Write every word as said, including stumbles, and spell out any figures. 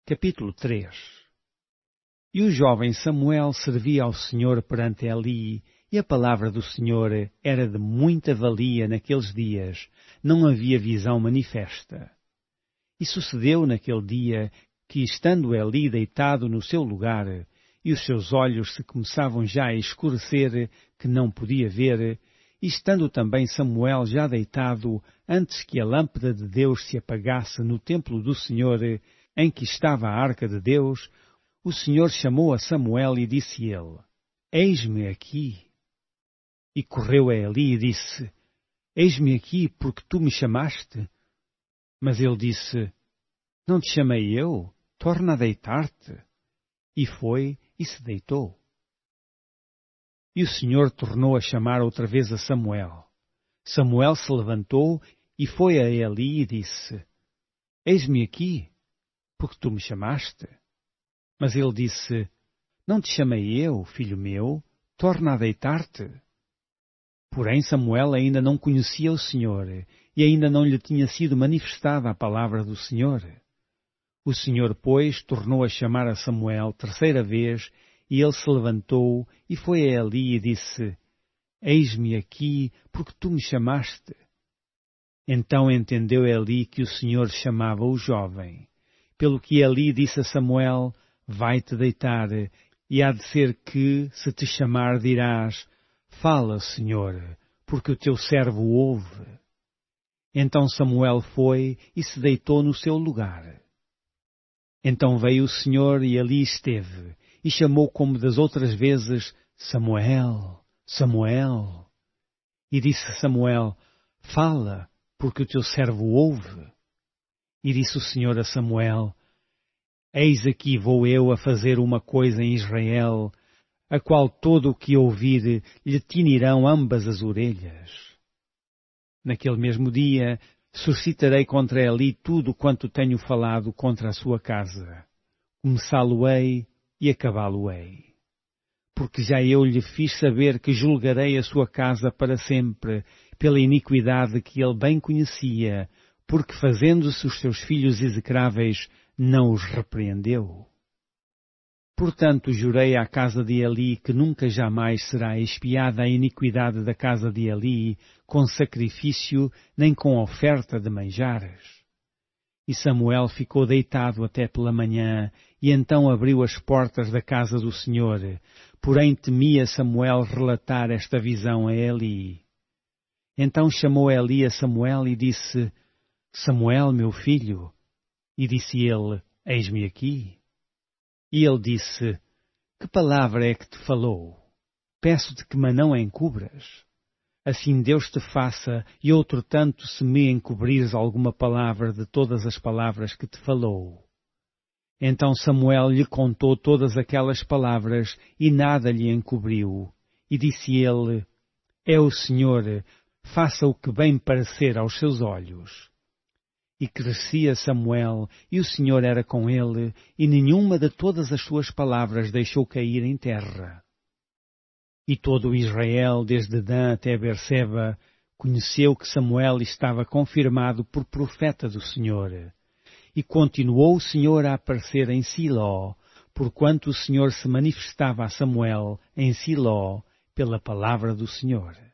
Capítulo três. E o jovem Samuel servia ao Senhor perante Eli, e a palavra do Senhor era de muita valia naqueles dias, não havia visão manifesta. E sucedeu naquele dia que, estando Eli deitado no seu lugar, e os seus olhos se começavam já a escurecer, que não podia ver, e estando também Samuel já deitado, antes que a lâmpada de Deus se apagasse no templo do Senhor, em que estava a arca de Deus, o Senhor chamou a Samuel e disse ele: Eis-me aqui. E correu a Eli e disse: Eis-me aqui, porque tu me chamaste. Mas ele disse: Não te chamei eu, torna a deitar-te. E foi e se deitou. E o Senhor tornou a chamar outra vez a Samuel. Samuel se levantou e foi a Eli e disse: Eis-me aqui, porque tu me chamaste. Mas ele disse: Não te chamei eu, filho meu, torna a deitar-te. Porém Samuel ainda não conhecia o Senhor, e ainda não lhe tinha sido manifestada a palavra do Senhor. O Senhor, pois, tornou a chamar a Samuel terceira vez, e ele se levantou e foi a Eli e disse: Eis-me aqui, porque tu me chamaste. Então entendeu Eli que o Senhor chamava o jovem. Pelo que Eli disse a Samuel: Vai-te deitar, e há de ser que, se te chamar, dirás: Fala, Senhor, porque o teu servo ouve. Então Samuel foi e se deitou no seu lugar. Então veio o Senhor e ali esteve, e chamou como das outras vezes: Samuel, Samuel. E disse Samuel: Fala, porque o teu servo ouve. E disse o Senhor a Samuel: Eis aqui vou eu a fazer uma coisa em Israel, a qual todo o que ouvir lhe tinirão ambas as orelhas. Naquele mesmo dia suscitarei contra Eli tudo quanto tenho falado contra a sua casa. Começá-lo-ei e acabá-lo-ei. Porque já eu lhe fiz saber que julgarei a sua casa para sempre, pela iniquidade que ele bem conhecia, porque fazendo-se os seus filhos execráveis, não os repreendeu. Portanto, jurei à casa de Eli que nunca jamais será expiada a iniquidade da casa de Eli com sacrifício nem com oferta de manjares. E Samuel ficou deitado até pela manhã, e então abriu as portas da casa do Senhor. Porém temia Samuel relatar esta visão a Eli. Então chamou Eli a Samuel e disse: Samuel, meu filho. E disse ele: Eis-me aqui. E ele disse: Que palavra é que te falou? Peço-te que me não encubras. Assim Deus te faça, e outro tanto se me encobrires alguma palavra de todas as palavras que te falou. Então Samuel lhe contou todas aquelas palavras, e nada lhe encobriu. E disse ele: É o Senhor, faça o que bem parecer aos seus olhos. E crescia Samuel, e o Senhor era com ele, e nenhuma de todas as suas palavras deixou cair em terra. E todo o Israel, desde Dan até Berseba, conheceu que Samuel estava confirmado por profeta do Senhor. E continuou o Senhor a aparecer em Siló, porquanto o Senhor se manifestava a Samuel em Siló pela palavra do Senhor.